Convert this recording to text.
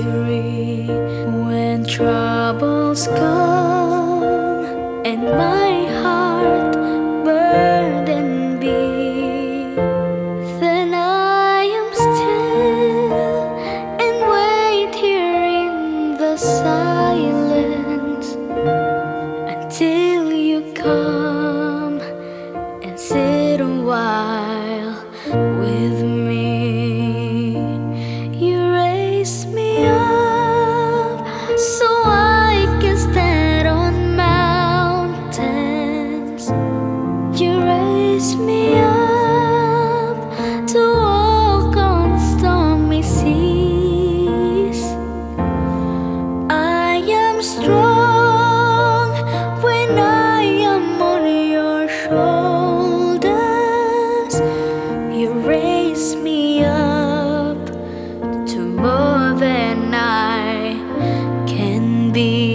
victory when troubles come and my heart burden be. Then I am still and wait here in the silence until you come and sit a while with me. You raise me up so I can stand on mountains. You raise me up to walk on stormy seas. I am strong when I am on your shoulders. You raise me up to more than I can be.